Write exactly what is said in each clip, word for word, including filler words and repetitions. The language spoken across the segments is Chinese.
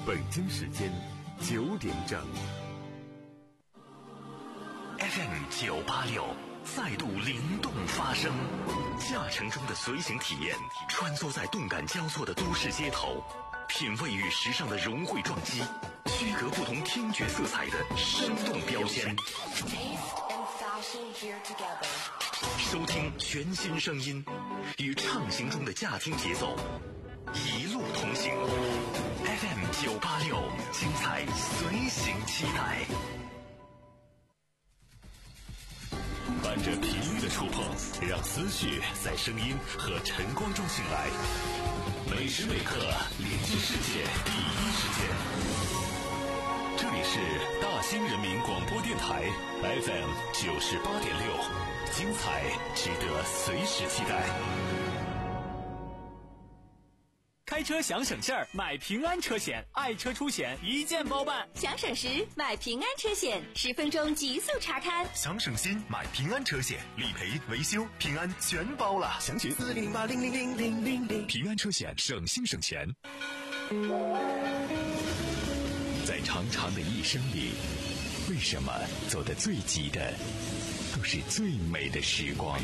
北京时间九点整。 F M 九八六再度灵动发声，驾乘中的随行体验，穿梭在动感交错的都市街头，品味与时尚的融汇撞击，区隔不同听觉色彩的生动标签。收听全新声音，与畅行中的驾听节奏，一路同行。F M 九八六，精彩随行期待。伴着频率的触碰，让思绪在声音和晨光中醒来。每时每刻连接世界第一时间。这里是大兴人民广播电台 F M 九十八点六，精彩值得随时期待。 开车想省事儿，买平安车险，爱车出险一键包办。 想省时买平安车险，十分钟极速查看。 想省心买平安车险，理赔维修平安全包了。详询四零零八零零零零零零。平安车险，省心省钱。在长长的一生里，为什么走得最急的都是最美的时光？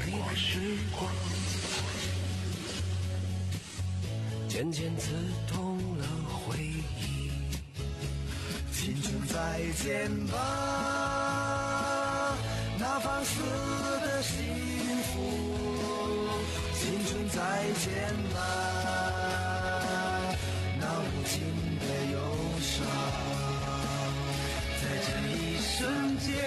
渐渐刺痛了回忆，青春再见吧，那放肆的幸福，青春再见吧，那无尽的忧伤，在这一瞬间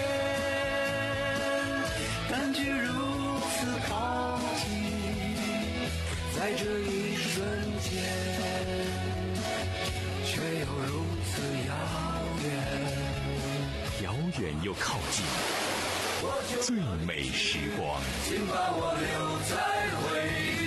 感觉如此靠近，在这一瞬间却又如此遥远， 遥远又靠近，最美时光， 请把我留在回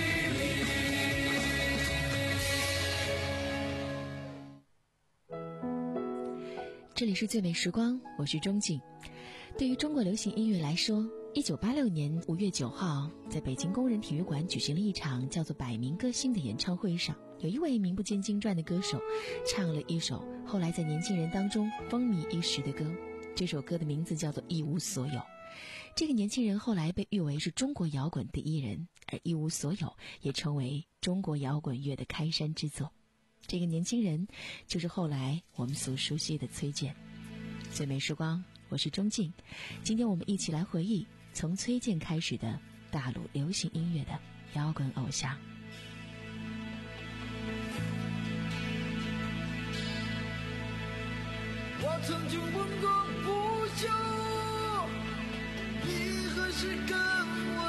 忆里。这里是最美时光，我是钟静。对于中国流行音乐来说，一九八六年五月九号，在北京工人体育馆举行了一场叫做《百名歌星》的演唱会上，有一位名不见经传的歌手唱了一首后来在年轻人当中风靡一时的歌。这首歌的名字叫做《一无所有》。这个年轻人后来被誉为是中国摇滚第一人，而《一无所有》也成为中国摇滚乐的开山之作。这个年轻人就是后来我们所熟悉的崔健。最美时光，我是钟静。今天我们一起来回忆从崔健开始的大陆流行音乐的摇滚偶像。 我曾经问过不休，你何时跟我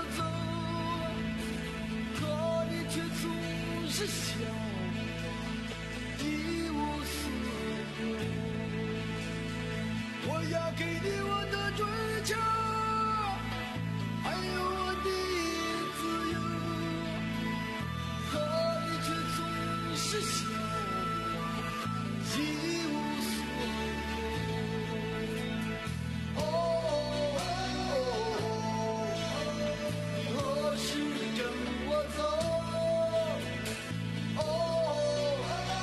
走，可你却总是笑我一无所有。我要给你我的追求，还有我的自由，可你却总是笑我一无所有。哦，你何时跟我走？哦，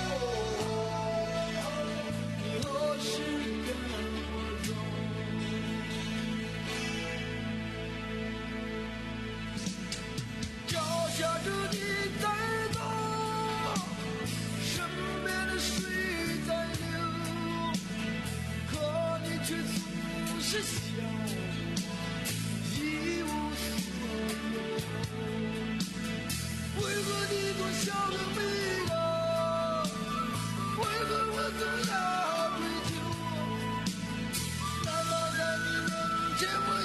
你何时跟我走？脚下着你在走，身边的水在流，可你却总是笑我一无所有。为何你总笑得迷人？为何我总要追求？难道在你面前我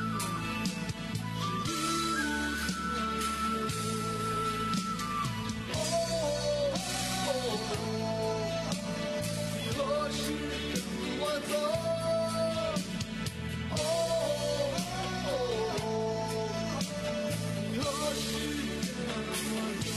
是一无所有？哦哦，你何时跟我走？哦哦，你何时跟我走？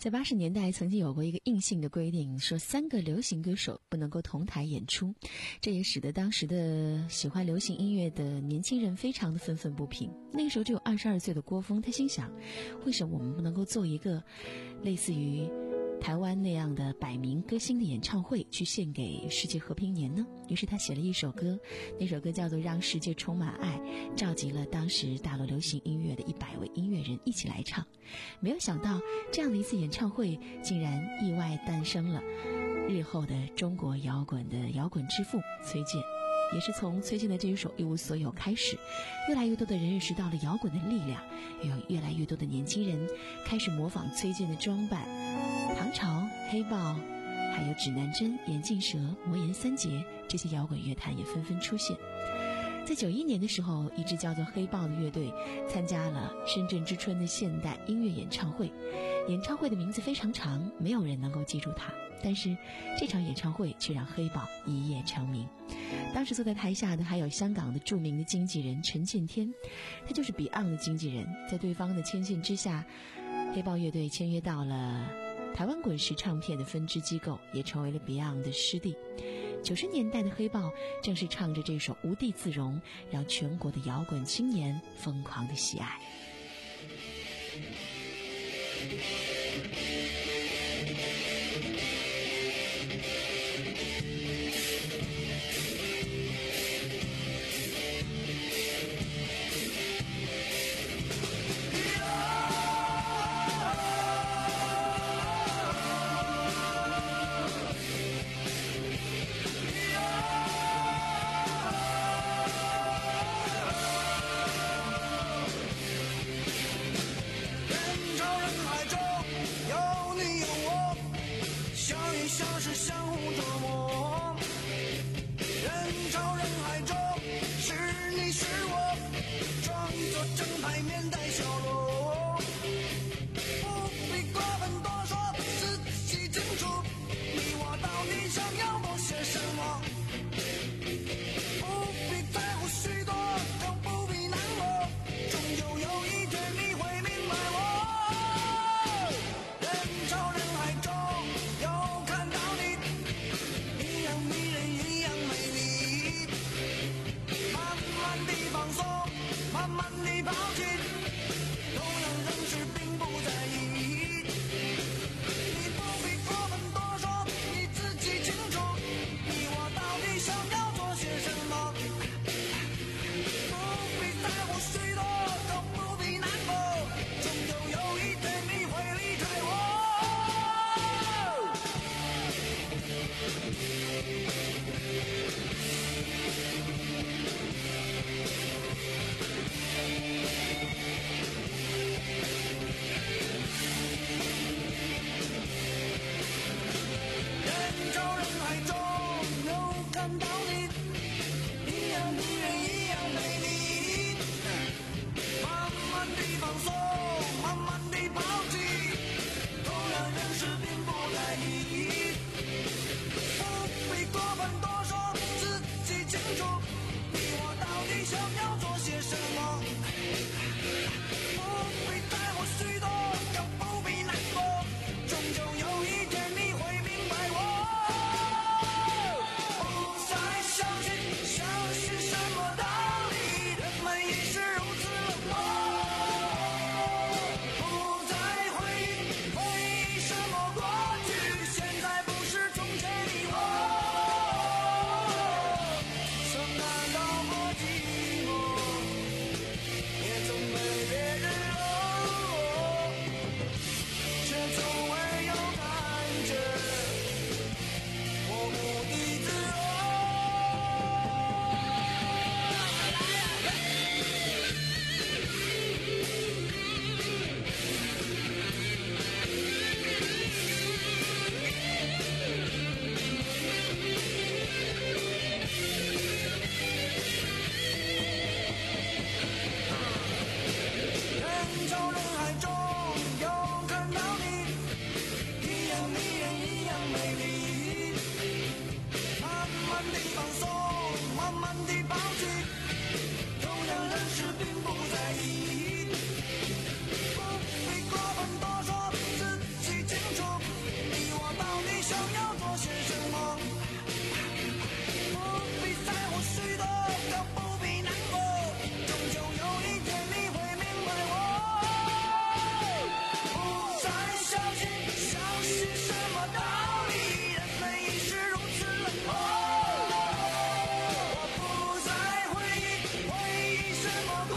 在八十年代曾经有过一个硬性的规定，说三个流行歌手不能够同台演出，这也使得当时的喜欢流行音乐的年轻人非常的愤愤不平。那个时候只有二十二岁的郭峰，他心想，为什么我们不能够做一个类似于台湾那样的百名歌星的演唱会，去献给世界和平年呢？于是他写了一首歌，那首歌叫做《让世界充满爱》，召集了当时大陆流行音乐的一百位音乐人一起来唱。没有想到这样的一次演唱会竟然意外诞生了日后的中国摇滚的摇滚之父崔健。也是从崔健的这一首《一无所有》开始，越来越多的人认识到了摇滚的力量，也有越来越多的年轻人开始模仿崔健的装扮。唐朝、黑豹，还有指南针、眼镜蛇、魔岩三杰，这些摇滚乐坛也纷纷出现。在九一年的时候，一支叫做黑豹的乐队参加了深圳之春的现代音乐演唱会。演唱会的名字非常长，没有人能够记住它，但是这场演唱会却让黑豹一夜成名。当时坐在台下的还有香港的著名的经纪人陈建天，他就是 Beyond 的经纪人。在对方的牵线之下，黑豹乐队签约到了台湾滚石唱片的分支机构，也成为了 Beyond 的师弟。九十年代的黑豹正是唱着这首《无地自容》，让全国的摇滚青年疯狂的喜爱。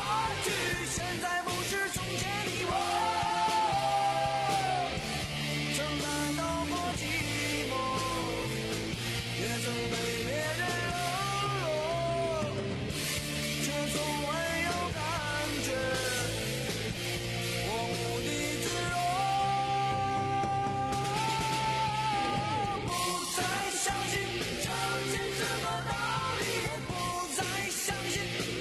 去，现在不是从前的我，曾感到过寂寞，也曾被别人冷落，却从未有感觉我无地自容。不再相信相信什么道理，我不再相信我，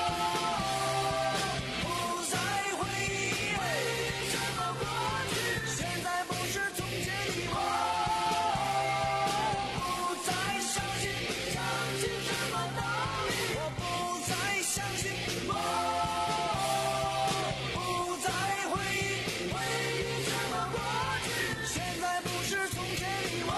不再回忆回忆什么过去，现在不是从前的我。不再相信相信什么道理，我不再相信我，不再回忆回忆什么过去，现在不是从前的我。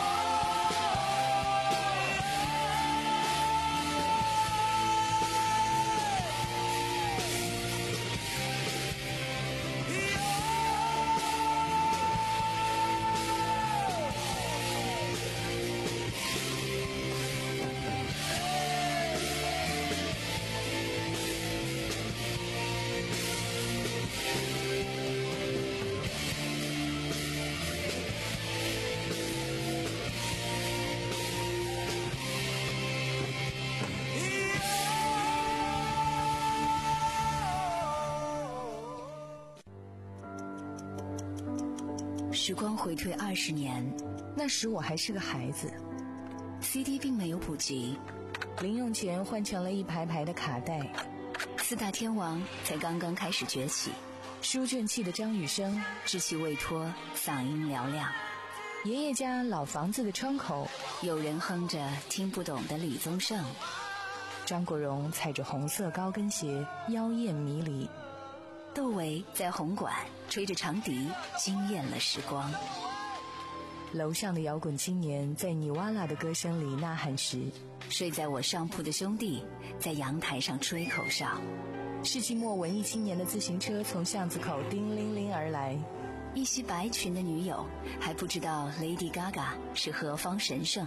时光回退二十年， 那时我还是个孩子， C D 并没有普及， 零用钱换成了一排排的卡带， 四大天王才刚刚开始崛起， 书卷气的张雨生， 稚气未脱，嗓音嘹亮。 爷爷家老房子的窗口， 有人哼着听不懂的李宗盛， 张国荣踩着红色高跟鞋，妖艳迷离。 窦唯在红馆吹着长笛，惊艳了时光。 楼上的摇滚青年在尼瓦拉的歌声里呐喊时， 睡在我上铺的兄弟在阳台上吹口哨。 世纪末文艺青年的自行车从巷子口叮铃铃而来， 一袭白裙的女友还不知道 Lady Gaga 是何方神圣。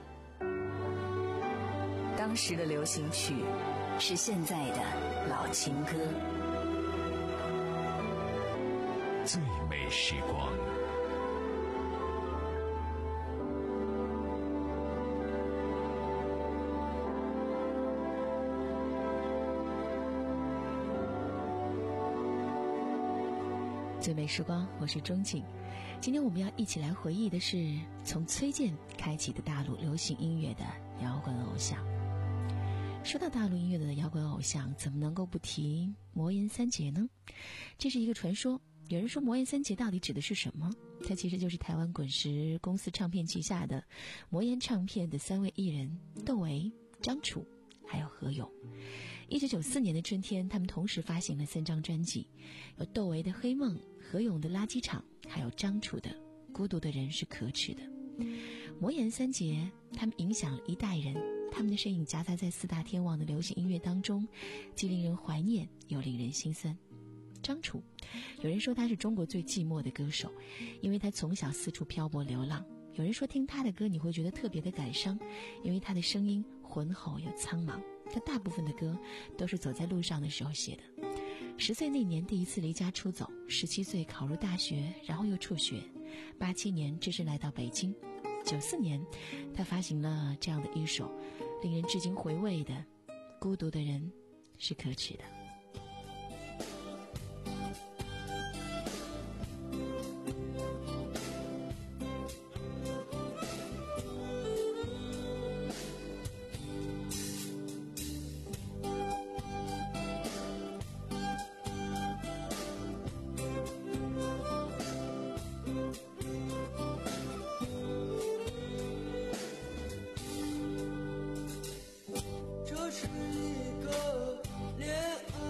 当时的流行曲是现在的老情歌。 最美时光， 最美时光，我是钟景。今天我们要一起来回忆的是从崔健开启的大陆流行音乐的摇滚偶像。说到大陆音乐的摇滚偶像，怎么能够不提魔岩三杰呢？这是一个传说，有人说魔岩三杰到底指的是什么？它其实就是台湾滚石公司唱片旗下的魔岩唱片的三位艺人窦唯、张楚还有何勇。一九九四年的春天，他们同时发行了三张专辑，有窦唯的《黑梦》，何勇的《垃圾场》，还有张楚的《孤独的人是可耻的》。魔岩三杰他们影响了一代人，他们的身影夹杂在四大天王的流行音乐当中，既令人怀念又令人心酸。张楚，有人说他是中国最寂寞的歌手，因为他从小四处漂泊流浪。有人说听他的歌你会觉得特别的感伤，因为他的声音浑厚又苍茫。他大部分的歌都是走在路上的时候写的。十岁那年第一次离家出走，十七岁考入大学，然后又辍学。八七年只身来到北京，九四年他发行了这样的一首令人至今回味的《孤独的人是可耻的》。 这是一个恋爱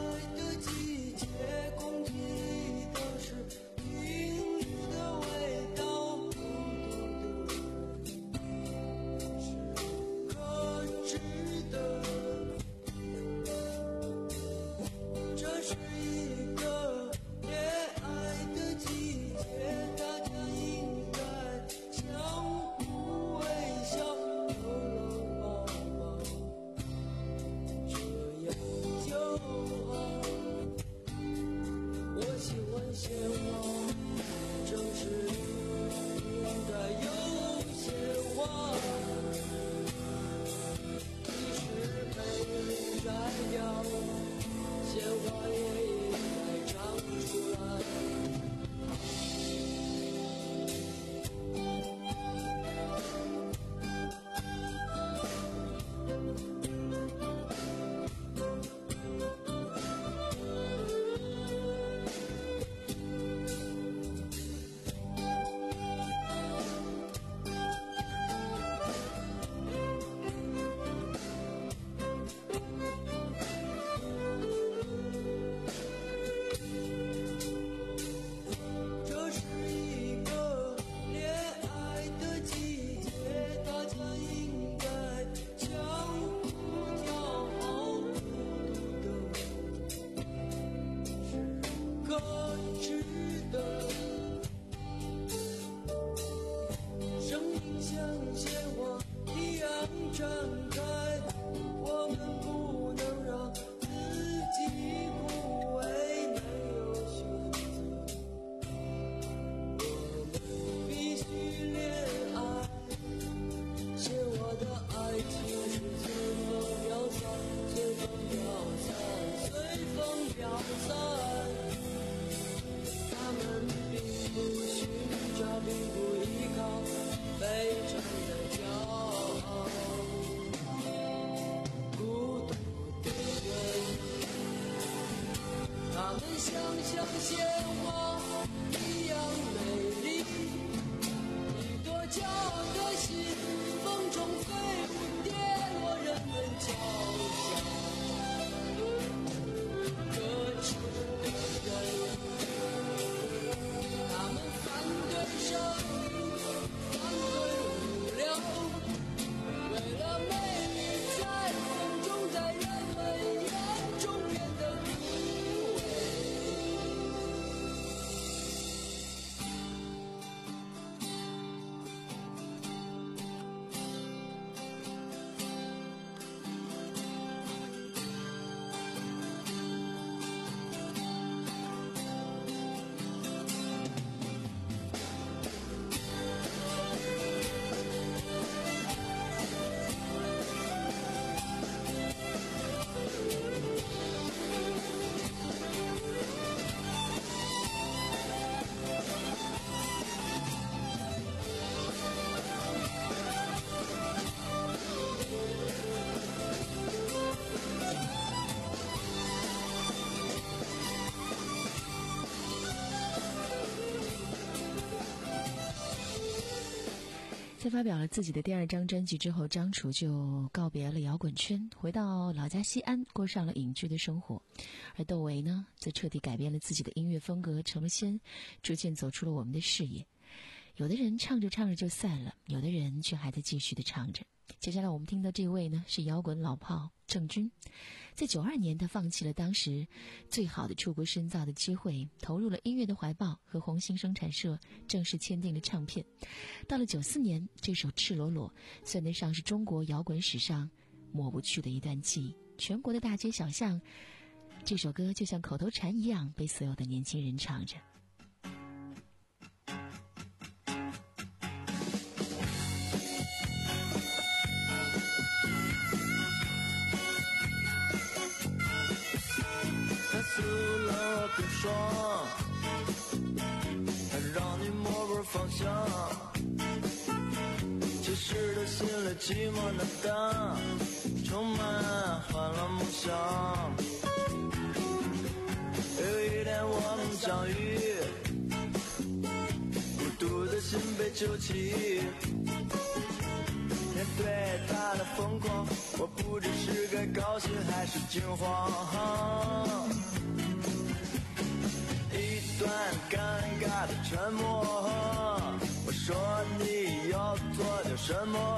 可值得。生命像鲜花一样绽开，我们不能让自己枯萎，没有选择。我们必须恋爱，写我的爱情是随风飘散，随风飘散，随风飘散。他们并不寻找，并不依靠非常的骄傲，孤独的人，他们像像鲜花一样美丽，一朵骄傲的心，风中飞舞，跌落人们脚下。可耻的人，他们反对生命，反对无聊，为了美丽在风中，在人们眼中变得枯萎。 在发表了自己的第二张专辑之后，张楚就告别了摇滚圈，回到老家西安，过上了隐居的生活。而窦唯呢，则彻底改变了自己的音乐风格，成了仙，逐渐走出了我们的视野。有的人唱着唱着就散了，有的人却还在继续的唱着。接下来我们听到这位呢，是摇滚老炮郑钧。在九二年，他放弃了当时最好的出国深造的机会，投入了音乐的怀抱，和红星生产社正式签订了唱片。到了九四年，这首《赤裸裸》算得上是中国摇滚史上抹不去的一段记忆。全国的大街小巷，这首歌就像口头禅一样，被所有的年轻人唱着。 撕了冰霜，它让你摸不着方向，其实的心里寂寞难当，充满欢乐梦想。有一天我们相遇，孤独的心被揪起，面对他的疯狂，我不知是该高兴还是惊慌。一段尴尬的沉默，我说你要做点什么，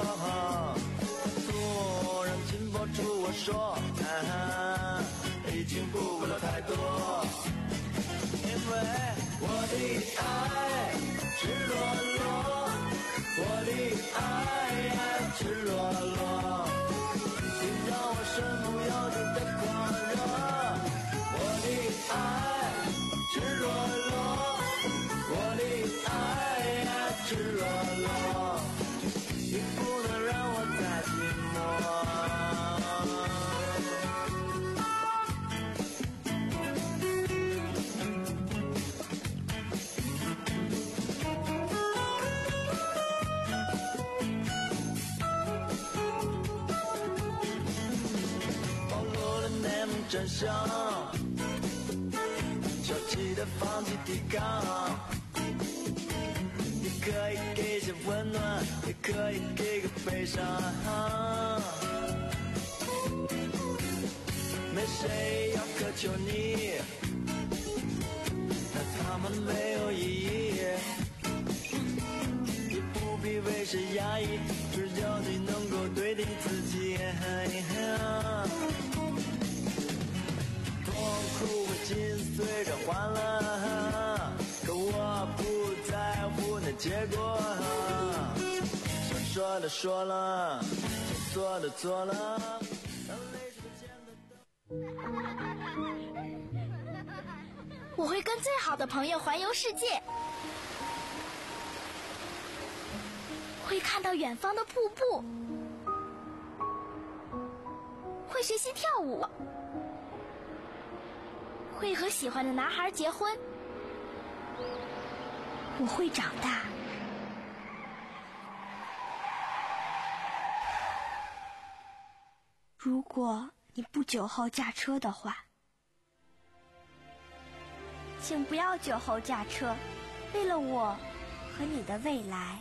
突然紧抱住我说，啊，已经不管了太多，因为我的爱赤裸裸，我的爱赤裸裸，你让我身不由己的狂热，我的爱赤裸裸，我的爱赤裸裸，你不能让我再寂寞。暴露了内幕真相，消极的放弃抵抗，你可以给些温暖，也可以给个悲伤，没谁要苛求你，那他们没有意义，也不必为谁压抑，只要你能够对你自己，痛苦会紧随着欢乐， 结果。想说的说了，想做的做了。 我会跟最好的朋友环游世界，会看到远方的瀑布，会学习跳舞，会和喜欢的男孩结婚。我会长大。如果你不久后驾车的话，请不要酒后驾车，为了我和你的未来。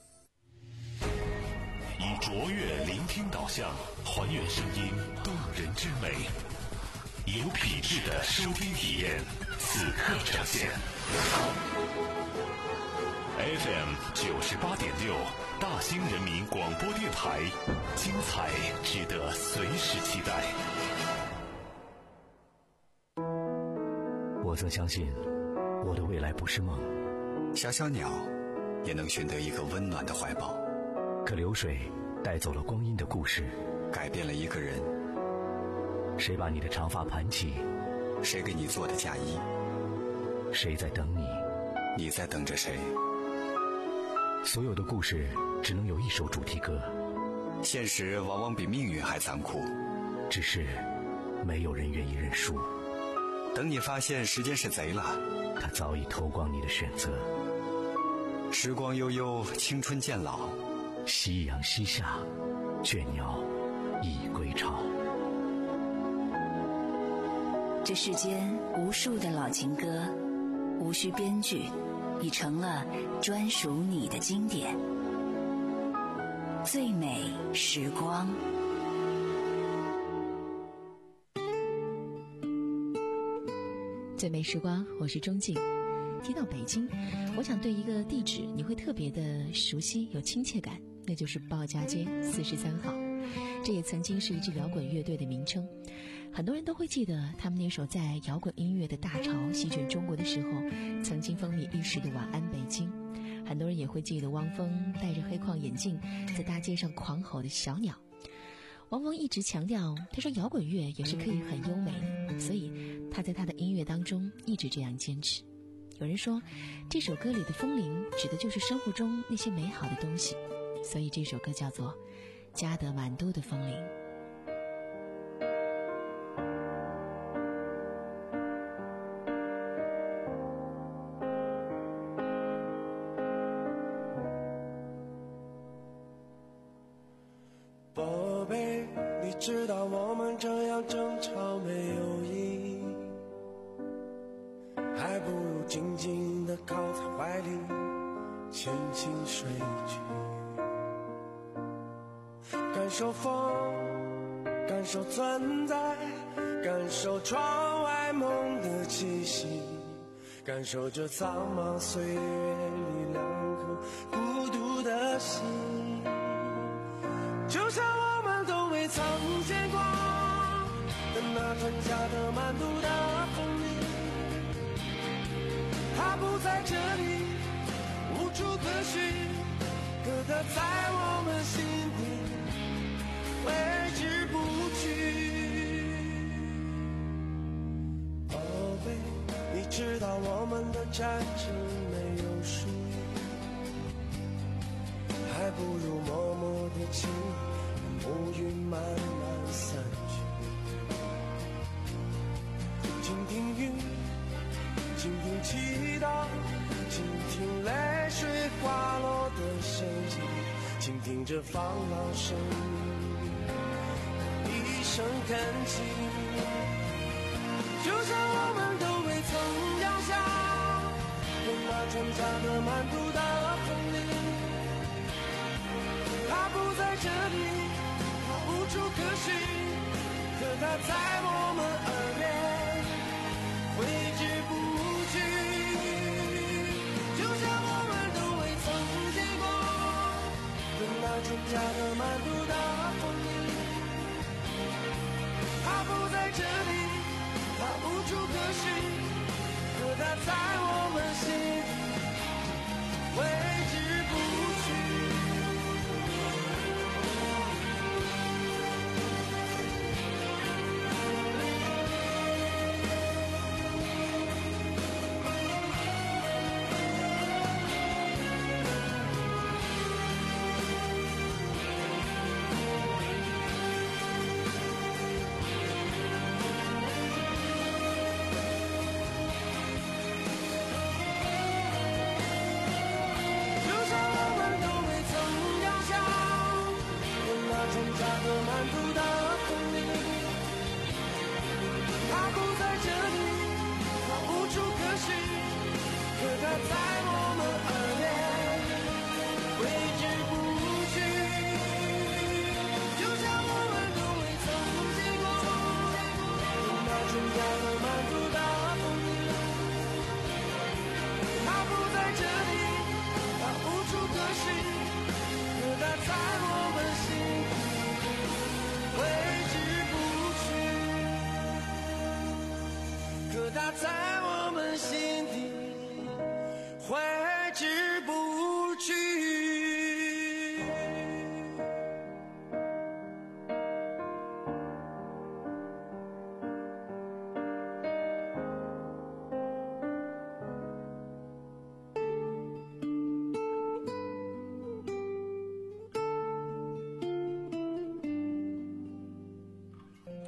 以卓越聆听导向，还原声音动人之美，有品质的收听体验，此刻呈现。F M 九十八点六，大兴人民广播电台，精彩值得随时期待。 我曾相信我的未来不是梦， 小小鸟也能寻得一个温暖的怀抱， 可流水带走了光阴的故事， 改变了一个人。 谁把你的长发盘起？ 谁给你做的嫁衣？ 谁在等你？ 你在等着谁？ 所有的故事只能有一首主题歌， 现实往往比命运还残酷， 只是没有人愿意认输。 等你发现时间是贼了， 他早已偷光你的选择。 时光悠悠，青春渐老， 夕阳西下，倦鸟已归巢。 这世间无数的老情歌，无需编剧，已成了专属你的经典。最美时光。 最美时光，我是钟静。提到北京，我想对一个地址你会特别的熟悉，有亲切感，那就是鲍家街四十三号。这也曾经是一支摇滚乐队的名称，很多人都会记得他们那首在摇滚音乐的大潮席卷中国的时候曾经风靡一时的《晚安北京》，很多人也会记得汪峰戴着黑框眼镜在大街上狂吼的小鸟。汪峰一直强调，他说摇滚乐也是可以很优美的，所以他在他的音乐当中一直这样坚持。有人说这首歌里的风铃指的就是生活中那些美好的东西，所以这首歌叫做加德满都的风铃。 宝贝，你知道我们这样争吵没有意义，还不如静静地靠在怀里轻轻睡去，感受风，感受存在，感受窗外梦的气息，感受这苍茫岁月里两颗孤独的心，就像我们都未曾见过的那团加德满都的风铃，它不在这里，无处可寻，可它在我们心底挥之不去。宝贝，你知道我们的战争没有输赢，还不如默默的亲，乌云慢慢散去。倾听雨，倾听祈祷，倾听泪水滑落的声音，倾听这放浪生命一声恳请，就像我们都未曾降下对那船加德满都的风铃，它不在这里，它无处可寻，可它在我们耳边挥之不去，就像我们都未曾见过的那船加德满都的风铃，它不在这里，它无处可寻，可它在我们心底挥之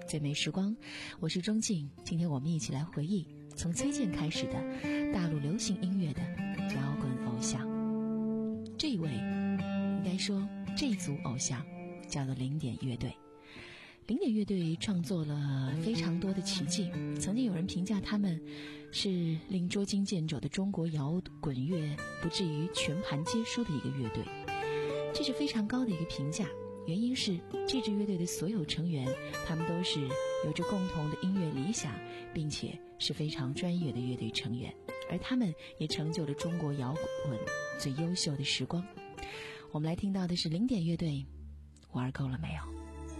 最美时光，我是钟静。今天我们一起来回忆从崔健开始的大陆流行音乐的摇滚偶像。这一位应该说这一组偶像叫做零点乐队。零点乐队创作了非常多的奇迹，曾经有人评价他们是令捉襟见肘的中国摇滚乐不至于全盘皆输的一个乐队，这是非常高的一个评价。原因是这支乐队的所有成员，他们都是有着共同的音乐理想，并且是非常专业的乐队成员，而他们也成就了中国摇滚最优秀的时光。我们来听到的是零点乐队，玩够了没有？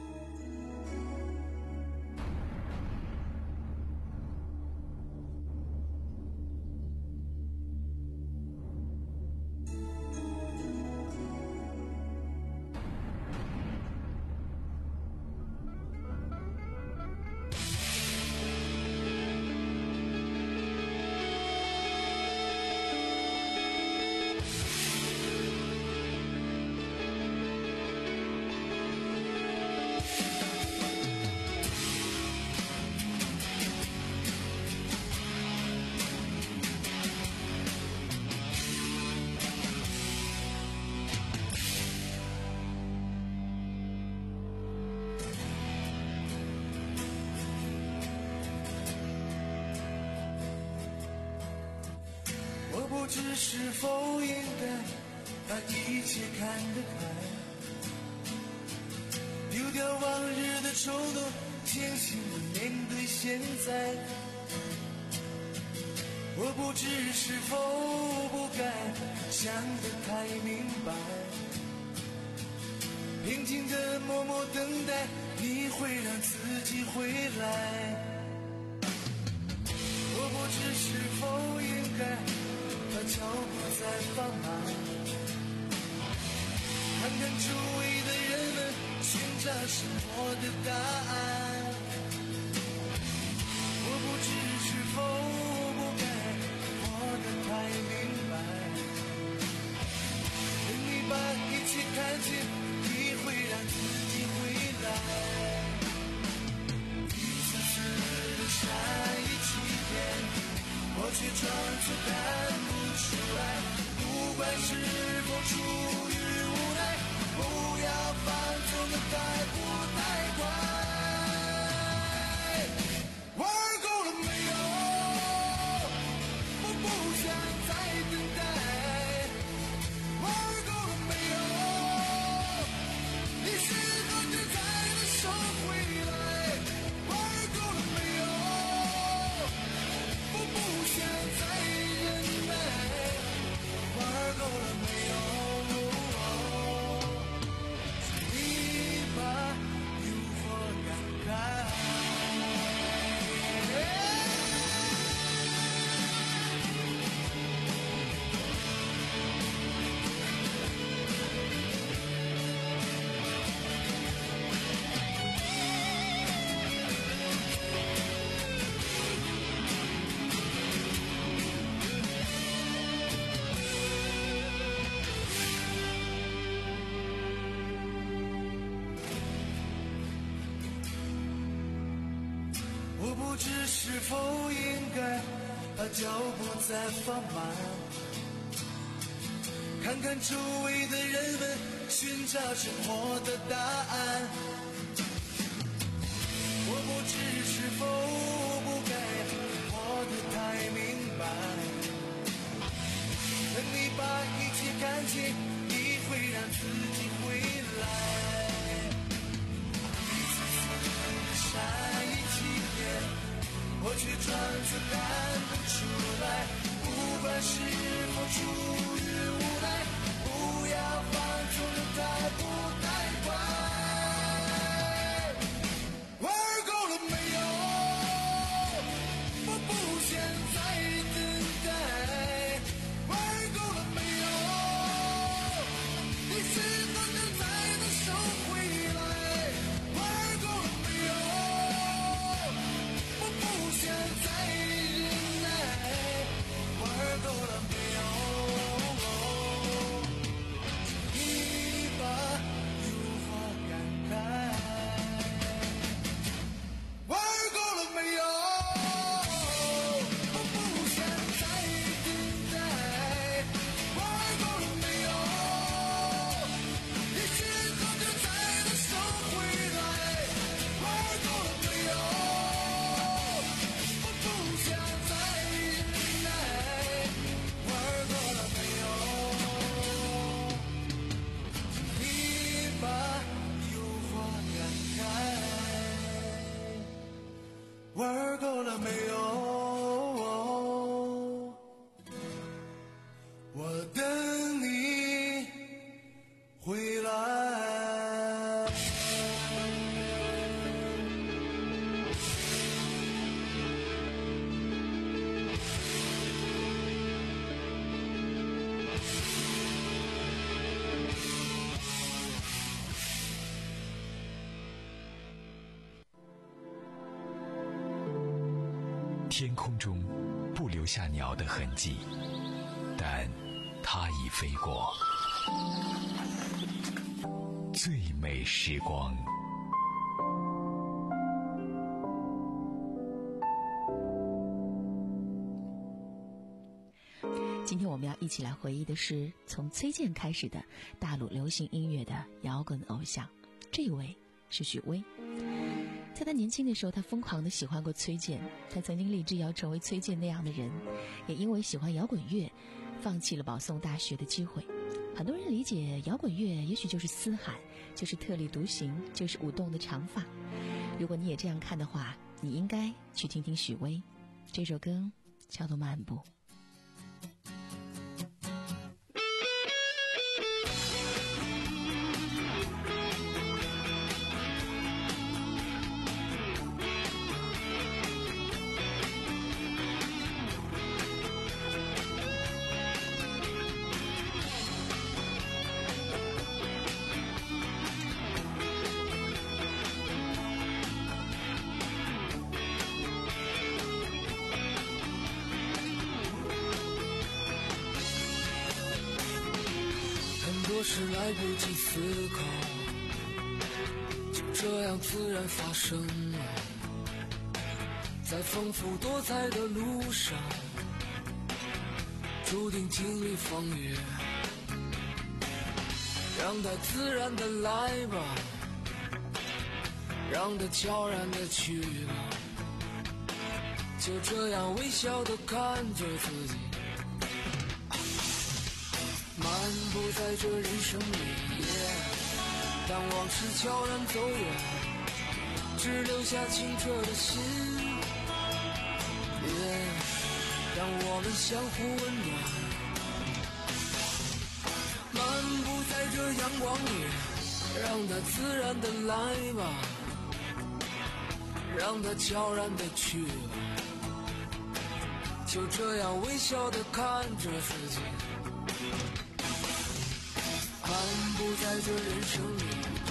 不知是否应该把一切看得开，丢掉往日的冲动，坚信的面对现在。我不知是否不该想得太明白，平静的默默等待你会让自己回来。我不知是否应该把脚步再放慢，看看周围的人们寻找生活的答案。我不知是否不该活得太明白，等你把一切看清，你会让自己回来。一次次的善意欺骗，我却装作看不出来，不管是否出于无奈，不要放纵的太不太快。玩够了没有？我不想再等待。玩够了没有？你是否就在我手回来？玩够了没有？我不想再忍耐。玩够了没有？一把诱惑赶开。我不知是否应该把脚步再放慢，看看周围的人们寻找生活的答案。我不知是否不该活得太明白，等你把一切看清，你会让自己回来。一次次的善意欺骗，我却装作看不出来，不管是否出于无奈，不要放纵的太不太快。玩够了没有？ 天空中不留下鸟的痕迹，但它已飞过。最美时光。 今天我们要一起来回忆的是从崔健开始的大陆流行音乐的摇滚偶像，这一位是许巍。在他年轻的时候，他疯狂地喜欢过崔健，他曾经立志要成为崔健那样的人，也因为喜欢摇滚乐放弃了保送大学的机会。很多人理解摇滚乐也许就是嘶喊，就是特立独行，就是舞动的长发。如果你也这样看的话，你应该去听听许巍，这首歌叫做《漫步》。 多事来不及思考，就这样自然发生了。在丰富多彩的路上，注定经历风雨，让它自然的来吧，让它悄然的去吧，就这样微笑的看着自己漫步在这人生里，当往事悄然走远，只留下清澈的心，让我们相互温暖。漫步在这阳光里，让它自然的来吧，让它悄然的去吧，就这样微笑的看着自己漫步在这人生里。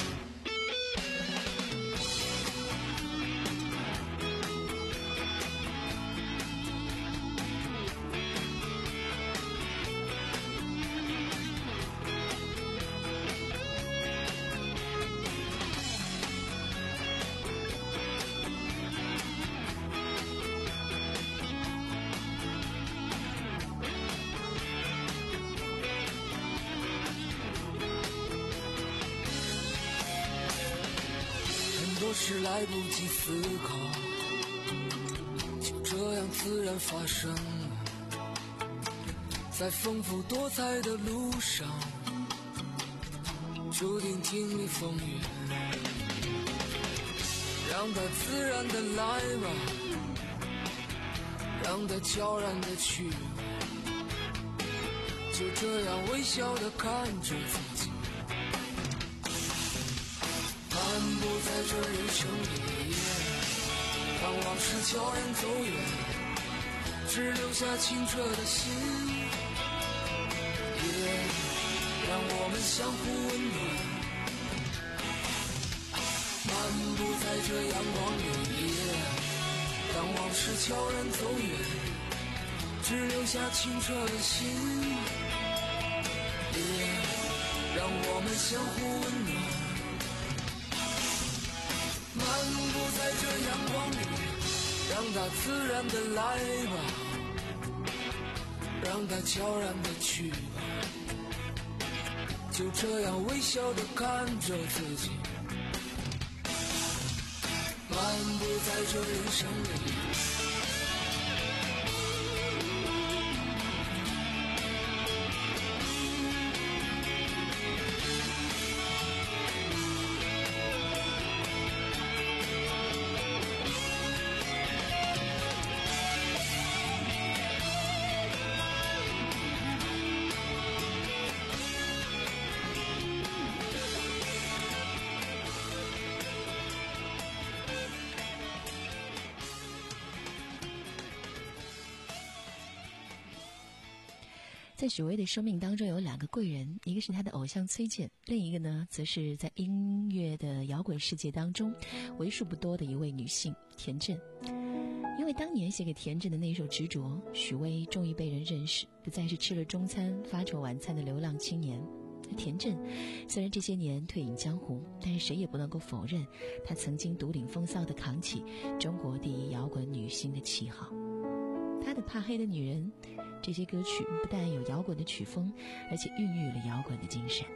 多事来不及思考，就这样自然发生了。在丰富多彩的路上，注定经历风雨，让它自然的来吧，让它悄然的去吧，就这样微笑的看着自己漫步在这人生里，当往事悄然走远，只留下清澈的心，让我们相互温暖。漫步在这阳光里，当往事悄然走远，只留下清澈的心，让我们相互温暖。漫步在这阳光里，让它自然的来吧，让它悄然的去吧，就这样微笑的看着自己漫步在这人生里。 在许巍的生命当中有两个贵人，一个是他的偶像崔健，另一个呢则是在音乐的摇滚世界当中为数不多的一位女性田震。 因为当年写给田震的那首《执着》，许巍终于被人认识，不再是吃了中餐发愁晚餐的流浪青年。田震虽然这些年退隐江湖，但是谁也不能够否认他曾经独领风骚地扛起中国第一摇滚女星的旗号。他的《怕黑的女人》这些歌曲不但有摇滚的曲风，而且孕育了摇滚的精神。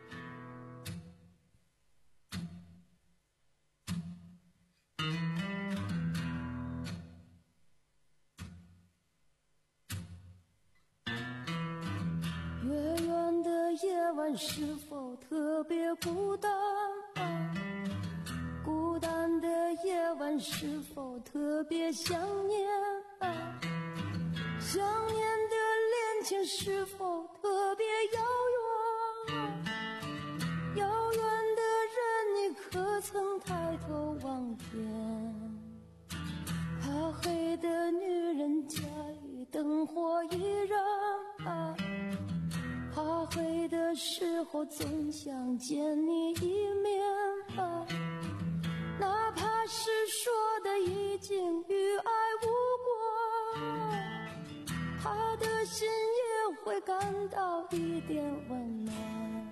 是否特别孤单啊？孤单的夜晚是否特别想念啊？想念的恋情是否特别遥远啊？遥远的人，你可曾抬头望天？怕黑的女人家里灯火依然啊，怕黑的时候总想见你一面啊，哪怕是说的已经与爱无关，他的心也会感到一点温暖。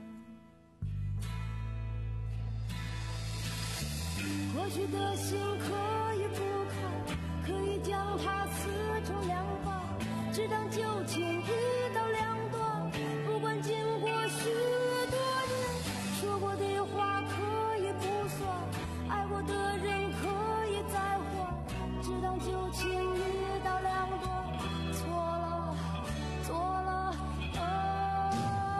过去的心可以不看，可以将它撕成两半，只当旧情一刀两断。不管经过许多年，说过的话可以不算，爱过的人可以再换，只当旧情一刀两断。错了，错了啊！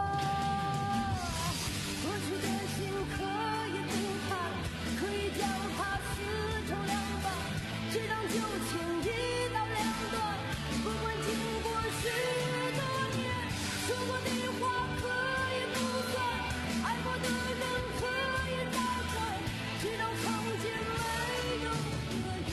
过去的心可以不看，可以将它撕成两半，只当旧情一刀两断。不管经过许多年，说过的话可以不算，爱过的人可以再换，直到曾经没有的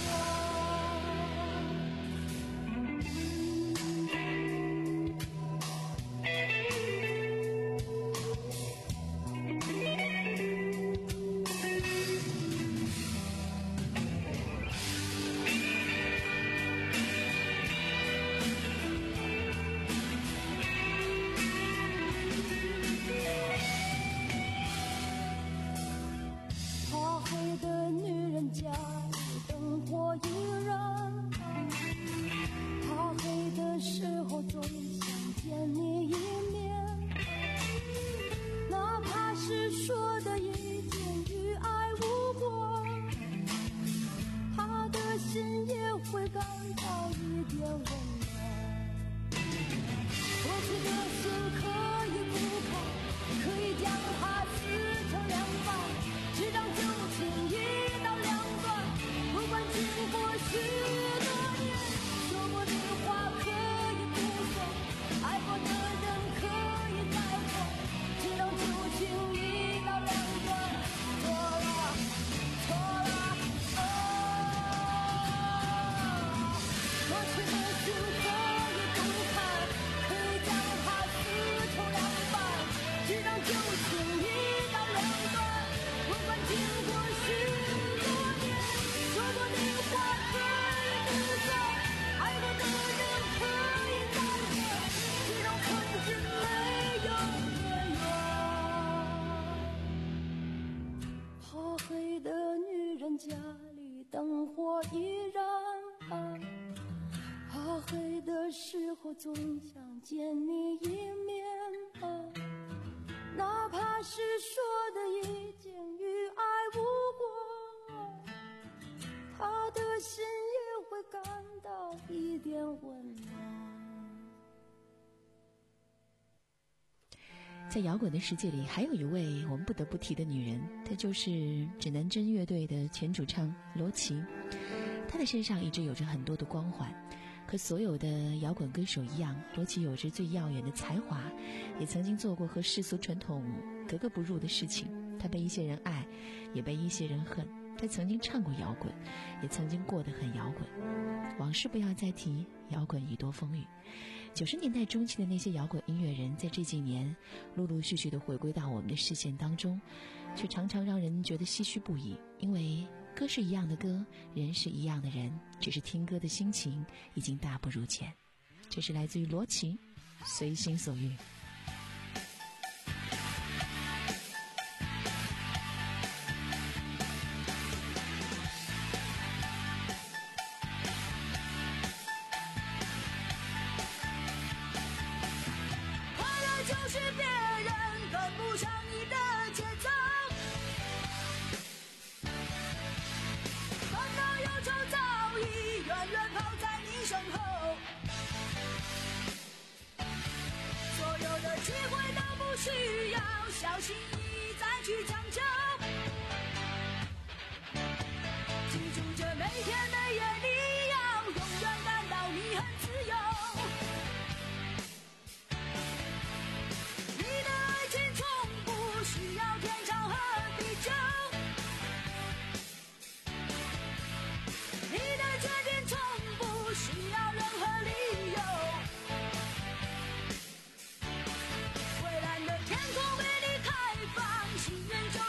总想见你一面啊，哪怕是说的已经与爱无关，他的心也会感到一点温暖。 在摇滚的世界里，还有一位我们不得不提的女人，她就是指南针乐队的前主唱罗琦。她的身上一直有着很多的光环，和所有的摇滚歌手一样，罗琦有着最耀眼的才华，也曾经做过和世俗传统格格不入的事情。他被一些人爱，也被一些人恨。他曾经唱过摇滚，也曾经过得很摇滚。往事不要再提，摇滚已多风雨。九十年代中期的那些摇滚音乐人，在这几年陆陆续续地回归到我们的视线当中，却常常让人觉得唏嘘不已，因为歌是一样的歌，人是一样的人，只是听歌的心情已经大不如前。这是来自于罗琦，随心所欲。 就是别人跟不上你的节奏，烦恼忧愁早已远远抛在你身后，所有的机会都不需要小心翼翼再去将就，记住这每天每夜你要永远感到你很自由。需要天长和地久，你的决定从不需要任何理由，蔚蓝的天空为你开放，心愿就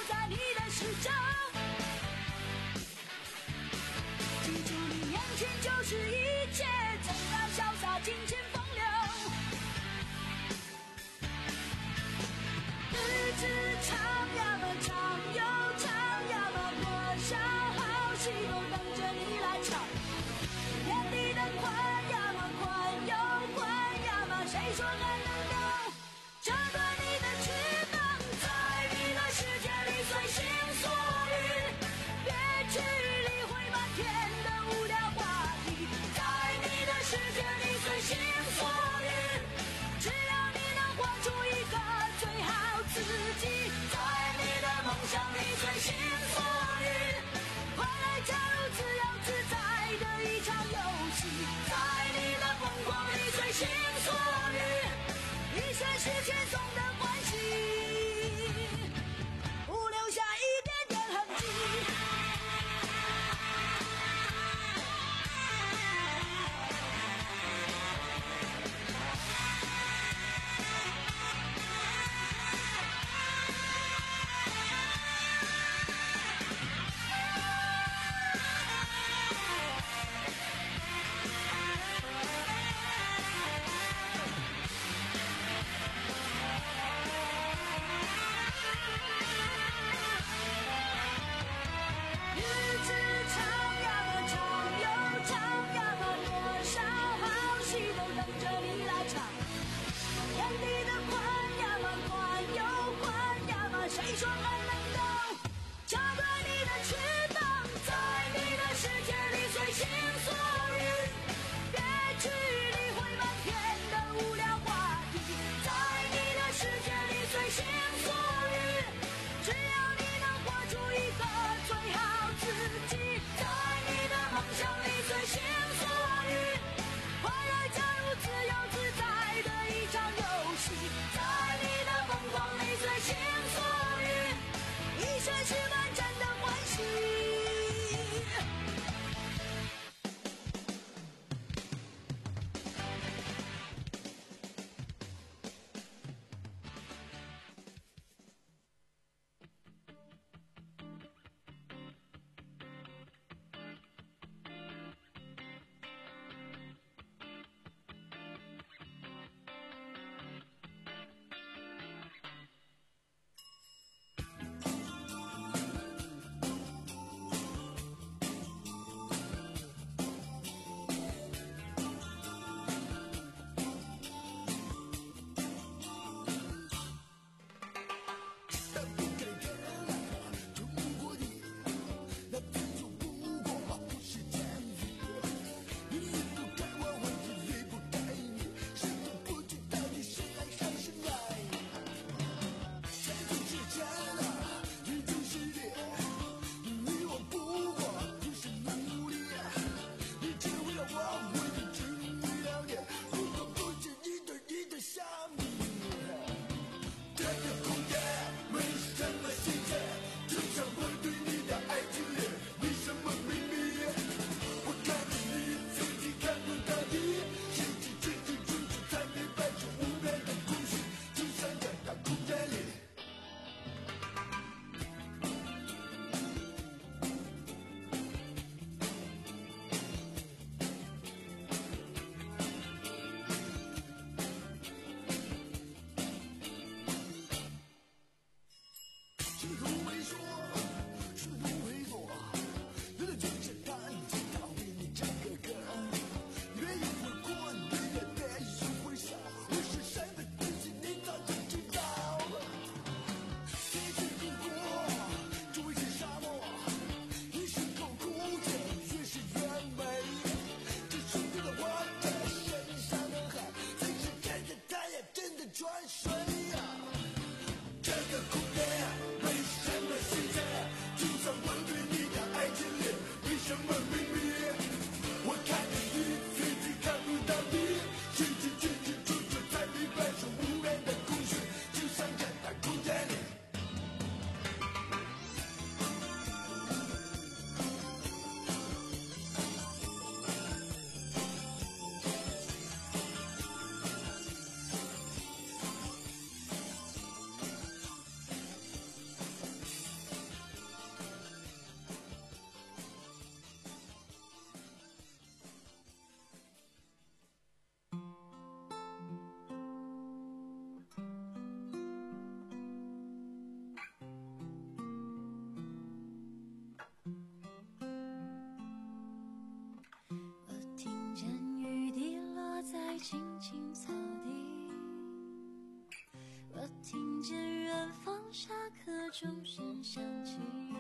在青青草地，我听见远方下课钟声响起，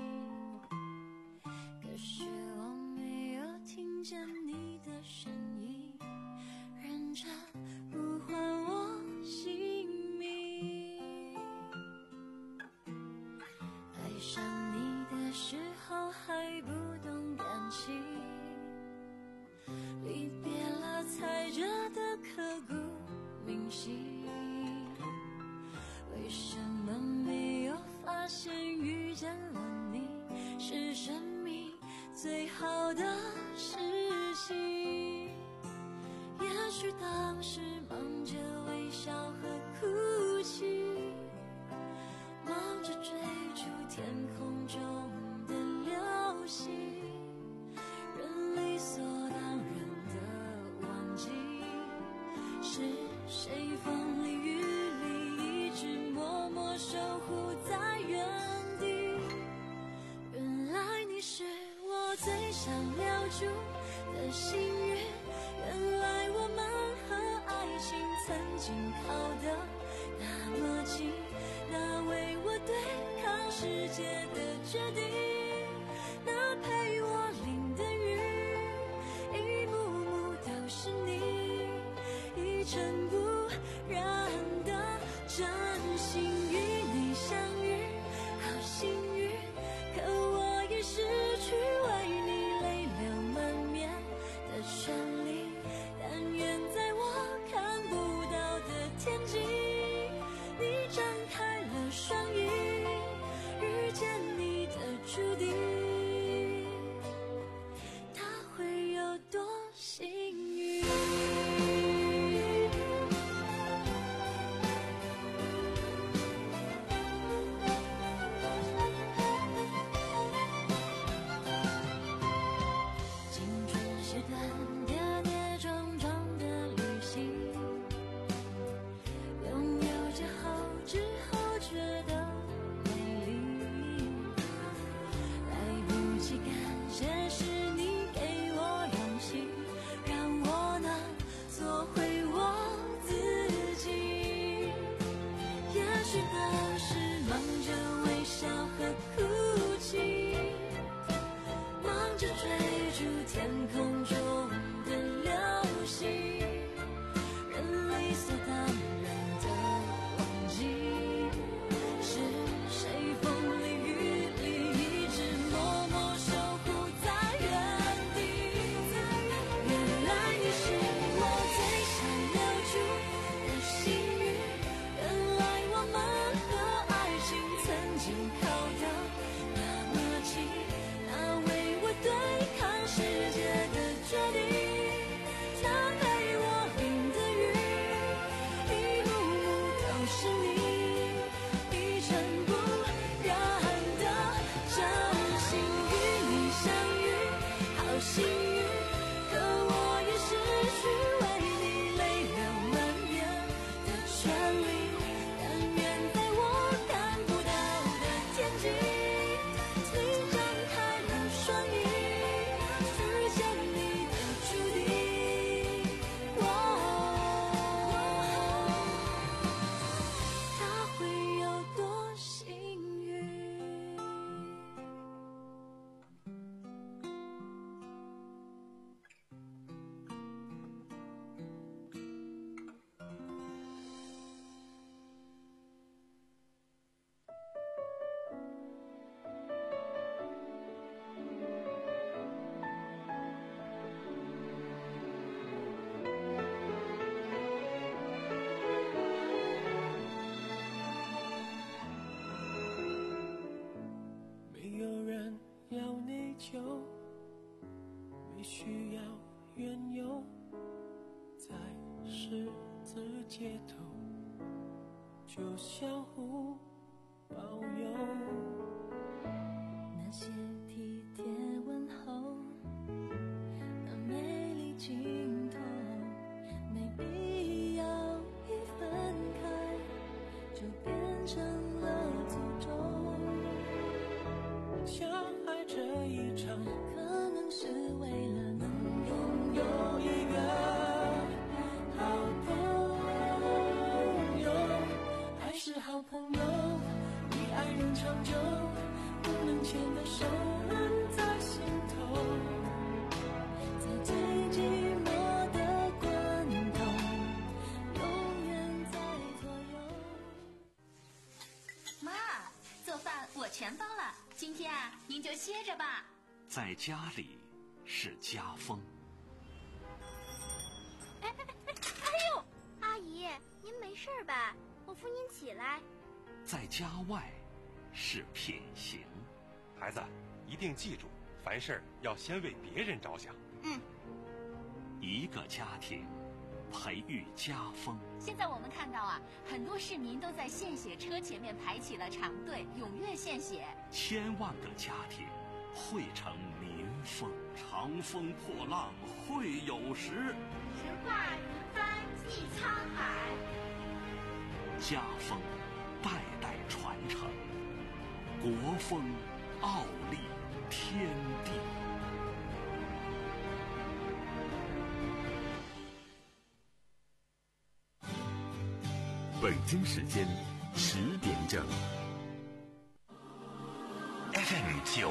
可是我没有听见你的声音，认真呼唤我姓名。爱上你的时候还不懂感情，离别了才觉得刻骨铭心。为什么没有发现遇见了你是生命最好的事情？也许当时忙着微笑和哭泣，忙着追逐天空中的流星，人理所当然的忘记是谁风里雨里一直默默守护在原地。原来你是我最想留住的幸运，原来我们和爱情曾经靠得那么近，那为我对抗世界的决定，那陪我淋的雨，一幕幕都是你，一尘不染的真心与你相遇，好幸运，可我已失去为你泪流满面的权利，但愿在我看不到的天际，你张开了双翼，遇见你的注定，他会有多幸运。青春是段跌跌撞撞的旅行，拥有之后之后觉得美丽，来不及感谢是你给我勇气，让我能做回我自己。也许当时忙着微笑和哭泣，忙着追逐天空中的流星，人理所当然的忘记是谁风里雨里一直默默守护在原地。原来你是我最想留住的幸运，原来我们和爱情曾经靠得那么近，那为我对抗世界的决定，那陪我淋的雨，一幕幕都是你，一尘不染的真心与你相遇，好幸运，可我已失去为你泪流满面的权利，但愿在我看不到的天际，你张开了双翼，遇见你的注定，他会有多幸运。 没有人要内疚，没需要缘由，在十字街头就相互保佑。 那些体贴问候，那美丽镜头，没必要一分开就变成了诅咒。 相爱这一场， 可能是为了能拥有一个好全都收揽在心头，在最寂寞的关头，永远在左右。 妈，做饭我全包了，今天啊，您就歇着吧。 在家里是家风。 哎哎哎哎呦，阿姨，您没事吧？我扶您起来。 在家外是品行。 孩子，一定记住，凡事要先为别人着想。 嗯。 一个家庭培育家风。 现在我们看到啊，很多市民都在献血车前面排起了长队，踊跃献血。 千万个家庭汇成民风。长风破浪会有时， 直挂云帆济沧海。 家风代代传承，国风傲立天地。 北京时间十点整。 F M 九